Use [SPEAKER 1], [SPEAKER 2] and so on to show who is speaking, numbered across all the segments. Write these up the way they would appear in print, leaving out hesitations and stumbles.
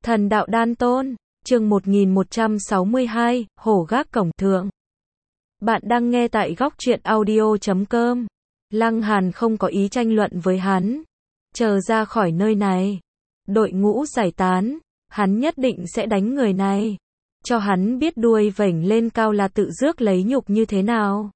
[SPEAKER 1] Thần đạo đan tôn, chương 1162, hổ gác cổng thượng. Bạn đang nghe tại góc truyện audio.com. Lăng Hàn không có ý tranh luận với hắn. Chờ ra khỏi nơi này. Đội ngũ giải tán, hắn nhất định sẽ đánh người này. Cho hắn biết đuôi vểnh lên cao là tự rước lấy nhục như thế nào.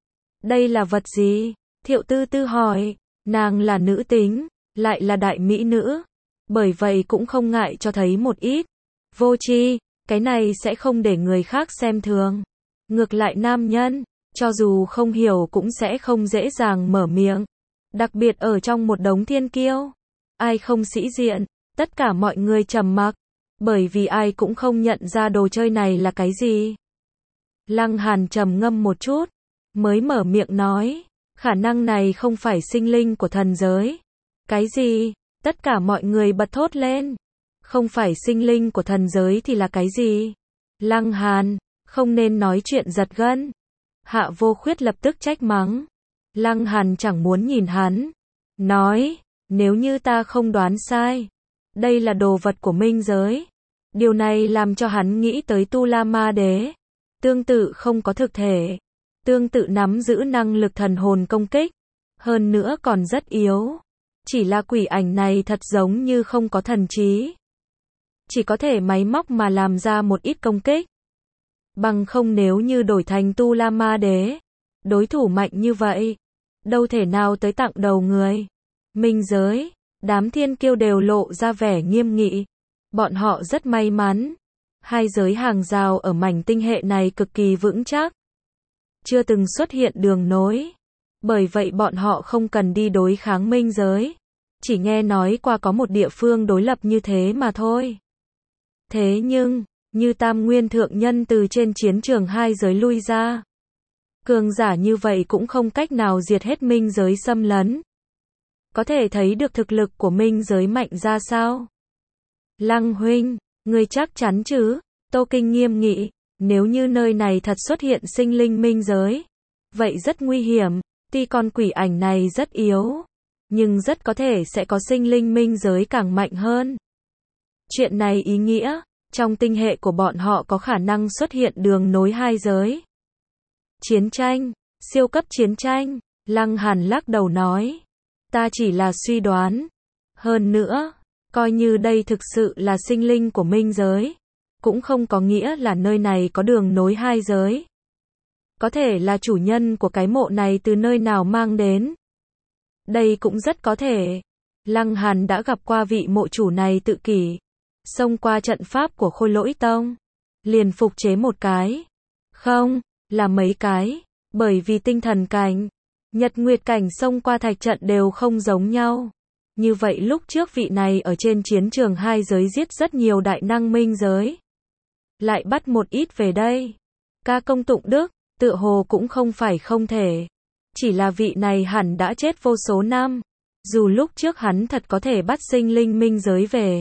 [SPEAKER 1] Đây là vật gì? Thiệu Tư Tư hỏi. Nàng là nữ tính, lại là đại mỹ nữ. Bởi vậy cũng không ngại cho thấy một ít. Vô tri, cái này sẽ không để người khác xem thường. Ngược lại nam nhân, cho dù không hiểu cũng sẽ không dễ dàng mở miệng. Đặc biệt ở trong một đống thiên kiêu. Ai không sĩ diện, tất cả mọi người trầm mặc. Bởi vì ai cũng không nhận ra đồ chơi này là cái gì. Lăng Hàn trầm ngâm một chút, mới mở miệng nói, khả năng này không phải sinh linh của thần giới. Cái gì? Tất cả mọi người bật thốt lên. Không phải sinh linh của thần giới thì là cái gì? Lăng Hàn, không nên nói chuyện giật gân. Hạ Vô Khuyết lập tức trách mắng. Lăng Hàn chẳng muốn nhìn hắn. Nói, nếu như ta không đoán sai, đây là đồ vật của minh giới. Điều này làm cho hắn nghĩ tới Tu La Ma Đế. Tương tự không có thực thể. Tương tự nắm giữ năng lực thần hồn công kích. Hơn nữa còn rất yếu. Chỉ là quỷ ảnh này thật giống như không có thần trí. Chỉ có thể máy móc mà làm ra một ít công kích. Bằng không nếu như đổi thành Tu La Ma Đế, đối thủ mạnh như vậy, đâu thể nào tới tặng đầu người. Minh giới, đám thiên kiêu đều lộ ra vẻ nghiêm nghị. Bọn họ rất may mắn. Hai giới hàng rào ở mảnh tinh hệ này cực kỳ vững chắc. Chưa từng xuất hiện đường nối. Bởi vậy bọn họ không cần đi đối kháng minh giới. Chỉ nghe nói qua có một địa phương đối lập như thế mà thôi. Thế nhưng, như Tam Nguyên Thượng Nhân từ trên chiến trường hai giới lui ra. Cường giả như vậy cũng không cách nào diệt hết minh giới xâm lấn. Có thể thấy được thực lực của minh giới mạnh ra sao? Lăng huynh, ngươi chắc chắn chứ? Tô Kinh nghiêm nghị, nếu như nơi này thật xuất hiện sinh linh minh giới, vậy rất nguy hiểm. Tuy con quỷ ảnh này rất yếu, nhưng rất có thể sẽ có sinh linh minh giới càng mạnh hơn. Chuyện này ý nghĩa, trong tinh hệ của bọn họ có khả năng xuất hiện đường nối hai giới. Chiến tranh, siêu cấp chiến tranh, Lăng Hàn lắc đầu nói. Ta chỉ là suy đoán. Hơn nữa, coi như đây thực sự là sinh linh của minh giới, cũng không có nghĩa là nơi này có đường nối hai giới. Có thể là chủ nhân của cái mộ này từ nơi nào mang đến. Đây cũng rất có thể. Lăng Hàn đã gặp qua vị mộ chủ này tự kỷ. Xông qua trận pháp của Khôi Lỗi Tông. Liền phục chế một cái. Không, là mấy cái. Bởi vì tinh thần cảnh, nhật nguyệt cảnh xông qua thạch trận đều không giống nhau. Như vậy lúc trước vị này ở trên chiến trường hai giới giết rất nhiều đại năng minh giới. Lại bắt một ít về đây. Ca công tụng đức, tựa hồ cũng không phải không thể. Chỉ là vị này hẳn đã chết vô số năm. Dù lúc trước hắn thật có thể bắt sinh linh minh giới về.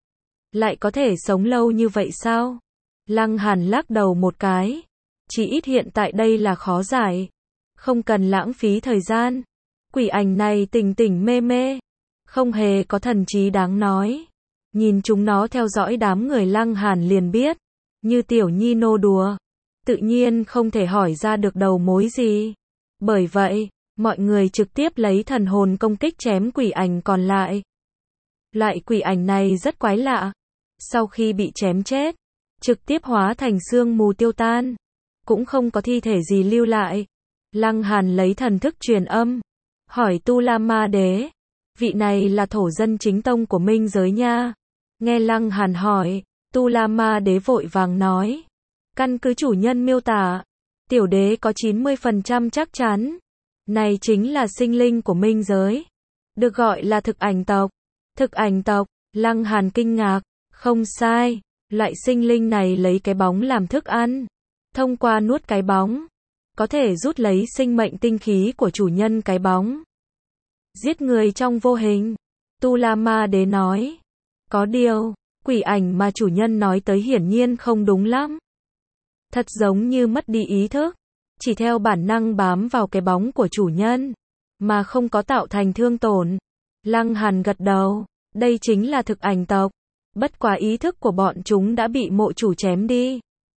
[SPEAKER 1] Lại có thể sống lâu như vậy sao? Lăng Hàn lắc đầu một cái. Chỉ ít hiện tại đây là khó giải. Không cần lãng phí thời gian. Quỷ ảnh này tỉnh tỉnh mê mê. Không hề có thần trí đáng nói. Nhìn chúng nó theo dõi đám người Lăng Hàn liền biết. Như tiểu nhi nô đùa. Tự nhiên không thể hỏi ra được đầu mối gì. Bởi vậy, mọi người trực tiếp lấy thần hồn công kích chém quỷ ảnh còn lại. Loại quỷ ảnh này rất quái lạ. Sau khi bị chém chết, trực tiếp hóa thành sương mù tiêu tan. Cũng không có thi thể gì lưu lại. Lăng Hàn lấy thần thức truyền âm. Hỏi Tu La Ma Đế. Vị này là thổ dân chính tông của minh giới nha. Nghe Lăng Hàn hỏi, Tu La Ma Đế vội vàng nói. Căn cứ chủ nhân miêu tả, tiểu đế có 90% chắc chắn. Này chính là sinh linh của minh giới. Được gọi là thực ảnh tộc. Thực ảnh tộc, Lăng Hàn kinh ngạc. Không sai, loại sinh linh này lấy cái bóng làm thức ăn. Thông qua nuốt cái bóng, có thể rút lấy sinh mệnh tinh khí của chủ nhân cái bóng. Giết người trong vô hình. Tu La Ma Đế nói. Có điều, quỷ ảnh mà chủ nhân nói tới hiển nhiên không đúng lắm. Thật giống như mất đi ý thức. Chỉ theo bản năng bám vào cái bóng của chủ nhân. Mà không có tạo thành thương tổn. Lăng Hàn gật đầu. Đây chính là thực ảnh tộc. Bất quá ý thức của bọn chúng đã bị mộ chủ chém đi.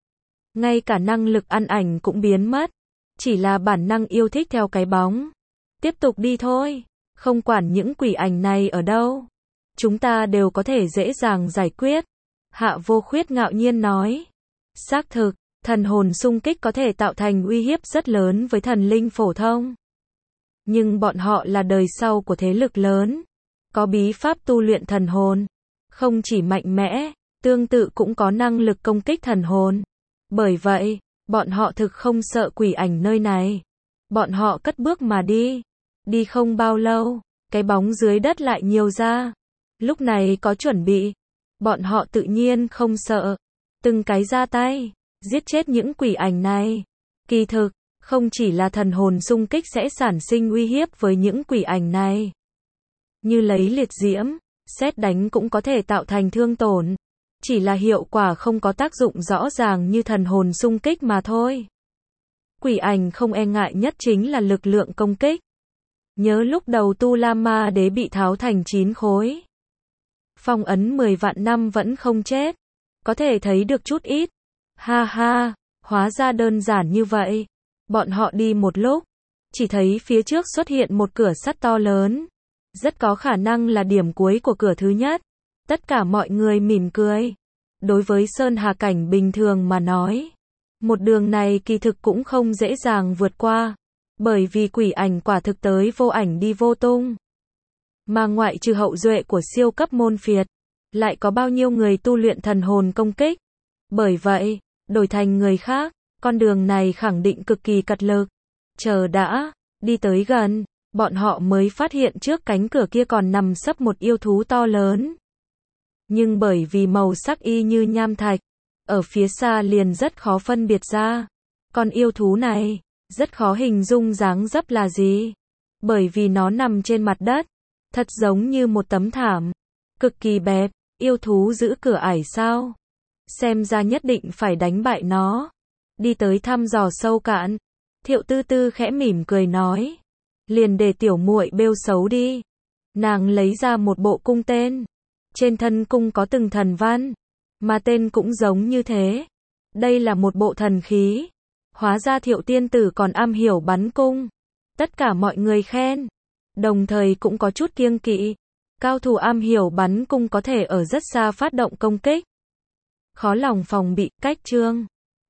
[SPEAKER 1] Ngay cả năng lực ăn ảnh cũng biến mất. Chỉ là bản năng yêu thích theo cái bóng. Tiếp tục đi thôi. Không quản những quỷ ảnh này ở đâu. Chúng ta đều có thể dễ dàng giải quyết. Hạ Vô Khuyết ngạo nhiên nói. Xác thực, thần hồn xung kích có thể tạo thành uy hiếp rất lớn với thần linh phổ thông. Nhưng bọn họ là đời sau của thế lực lớn. Có bí pháp tu luyện thần hồn. Không chỉ mạnh mẽ, tương tự cũng có năng lực công kích thần hồn. Bởi vậy, bọn họ thực không sợ quỷ ảnh nơi này. Bọn họ cất bước mà đi. Đi không bao lâu, cái bóng dưới đất lại nhiều ra. Lúc này có chuẩn bị. Bọn họ tự nhiên không sợ. Từng cái ra tay, giết chết những quỷ ảnh này. Kỳ thực, không chỉ là thần hồn xung kích sẽ sản sinh uy hiếp với những quỷ ảnh này. Như lấy liệt diễm, sét đánh cũng có thể tạo thành thương tổn. Chỉ là hiệu quả không có tác dụng rõ ràng như thần hồn xung kích mà thôi. Quỷ ảnh không e ngại nhất chính là lực lượng công kích. Nhớ lúc đầu Tu La Ma Đế bị tháo thành 9 khối. Phong ấn 10 vạn năm vẫn không chết. Có thể thấy được chút ít. Ha ha, hóa ra đơn giản như vậy. Bọn họ đi một lúc, chỉ thấy phía trước xuất hiện một cửa sắt to lớn. Rất có khả năng là điểm cuối của cửa thứ nhất. Tất cả mọi người mỉm cười. Đối với Sơn Hà cảnh bình thường mà nói, một đường này kỳ thực cũng không dễ dàng vượt qua. Bởi vì quỷ ảnh quả thực tới vô ảnh đi vô tung. Mà ngoại trừ hậu duệ của siêu cấp môn phiệt, lại có bao nhiêu người tu luyện thần hồn công kích. Bởi vậy, đổi thành người khác, con đường này khẳng định cực kỳ cật lực. Chờ đã, đi tới gần, bọn họ mới phát hiện trước cánh cửa kia còn nằm sấp một yêu thú to lớn. Nhưng bởi vì màu sắc y như nham thạch, ở phía xa liền rất khó phân biệt ra. Con yêu thú này, rất khó hình dung dáng dấp là gì. Bởi vì nó nằm trên mặt đất, thật giống như một tấm thảm. Cực kỳ bẹp, yêu thú giữ cửa ải sao? Xem ra nhất định phải đánh bại nó. Đi tới thăm dò sâu cạn. Thiệu Tư Tư khẽ mỉm cười nói. Liền để tiểu muội bêu xấu đi. Nàng lấy ra một bộ cung tên. Trên thân cung có từng thần văn. Mà tên cũng giống như thế. Đây là một bộ thần khí. Hóa ra Thiệu tiên tử còn am hiểu bắn cung. Tất cả mọi người khen. Đồng thời cũng có chút kiêng kỵ. Cao thủ am hiểu bắn cung có thể ở rất xa phát động công kích. Khó lòng phòng bị. Cách chương